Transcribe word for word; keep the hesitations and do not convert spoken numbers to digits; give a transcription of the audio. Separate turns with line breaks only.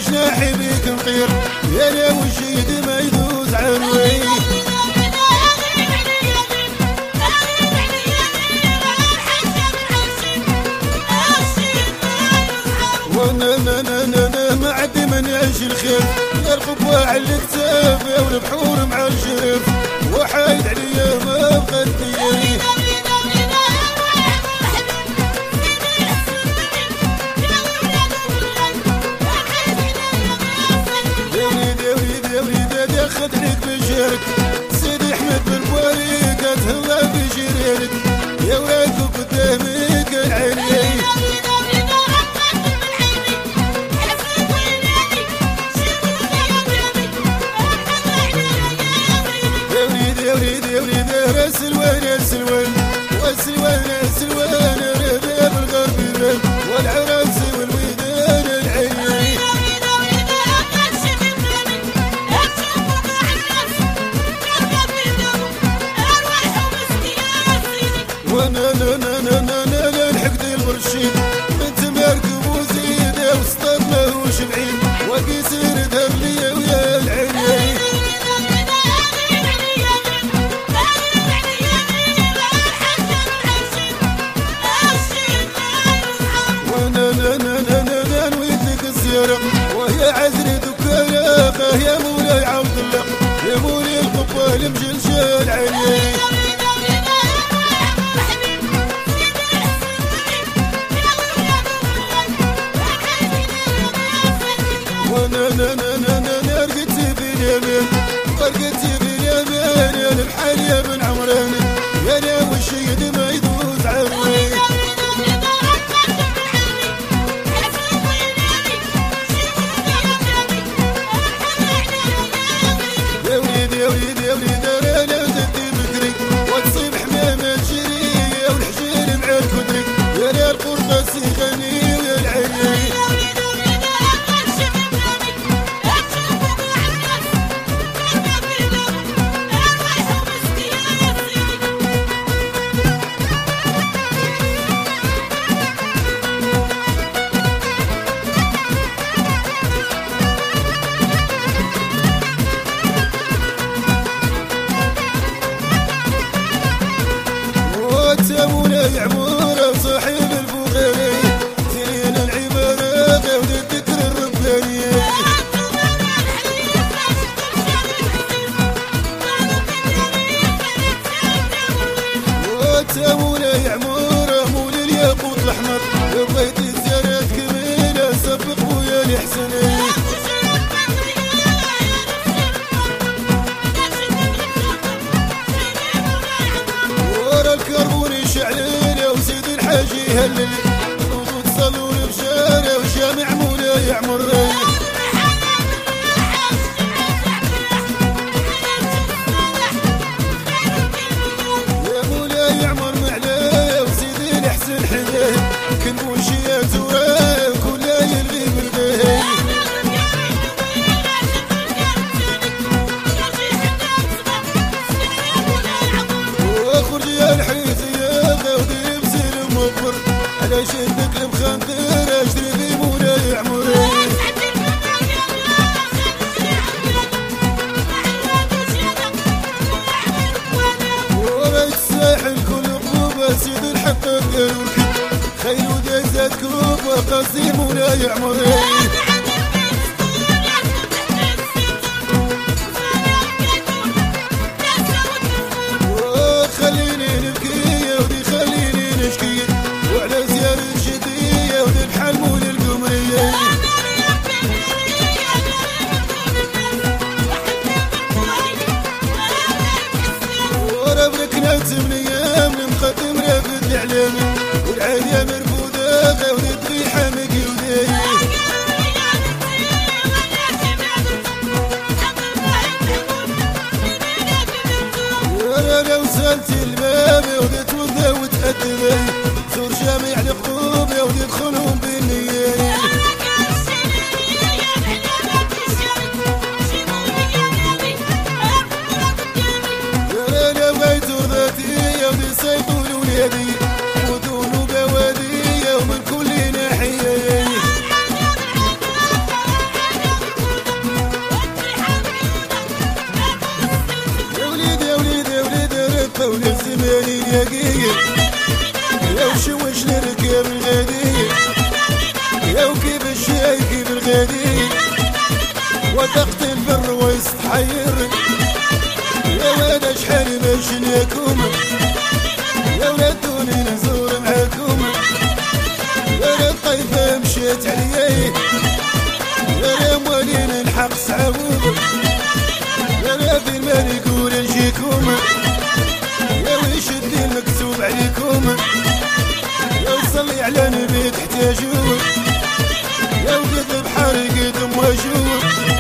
جناحي بيك نطير يا لي والشيد ما يدوز عنوي وانا انا انا انا معدي من يعيش الخير يرقب واعي الكتاب والبحور مع الشرف وحايد عليا ما بغدي خد لك بشارك سيدي احمد بالبواري قد هلا بجيرانك يا ولاد قدامي قال عيني يا وليد يا وليد يا وليد يا سلوان يا سلوان والسلوان يا سلوان رباب الغرب والعراس والويدان العيني وانا انا انا انا انا انا لحقت البرشيد بنت مركب وزيده وسط ماهوش بعيد وقيسير ذهب ليا ويا العيني وانا انا انا انا انا نويت لك الزياره وهي عزري دكانه يا مولاي عبد الله يا مولاي القبال مجلجال عيني وانا انا انا انا انا رقدتي باليمين رقدتي باليمين يا البحال يا بن عمران يا انا والشيد ما يدوز عروي يا وليد يا وليد يا وليد انا لا تدي بكري وتصيب حمامه جريه والحجير مع الكدري يا انا القرطاسي غني ويا العيني مولاي عموره وصاحب البخاري زين العباره غاود الذكر الرباني وانت مولاي عموره مولي الياقوت الاحمر بغيت الزيارات كميله سبق بويا الحسني ورا الكربوني شعليله وسيد الحاجي هللي وجود صالون بشارع وجامع مولاي عمري يا مولاي عمر معلاي وسيدي الحسن حداه كنبوشيات وراه كلها يلغي بالباهي واخرج يا الحيث يا غاودي بسير مبر على شدك المخندر اشتري في مولاي عمري وريت الساحل كل قلوبه سيد الحقق الوركب خيل ودازات كوب وقصدي مولاي عمري خليني نبكي ودي خليني نشكي وعلى زيارة جدية ودي بحال مول القمرية ورا بركنا ثمن ايام مقدم رافد الاعلامي والعالية مرفوضة غاودي طريحة مقيودي انا وصلت الباب ودي توضى وتأدبي زور جميع القلوب ودي ادخلهم بالنية انا بغيت ذاتي ودي سيطول ولادي ودون بوادي ومن كل ناحية يقيه يا وشوش نركب الغدير يا وكيف الشاي كيف الغدير وضغط البر ويستحير يا ولد اشحال باش نياكم يا ولاد دوني نزور معاكم يا ولاد طيفة مشيت عليا يا موالين الحق سعود يا نبي المال يقول نجيكم يا ويشد المكتوب عليكم يا وصلي على نبي تحتاجوه يا وقد بحر قد مواجوه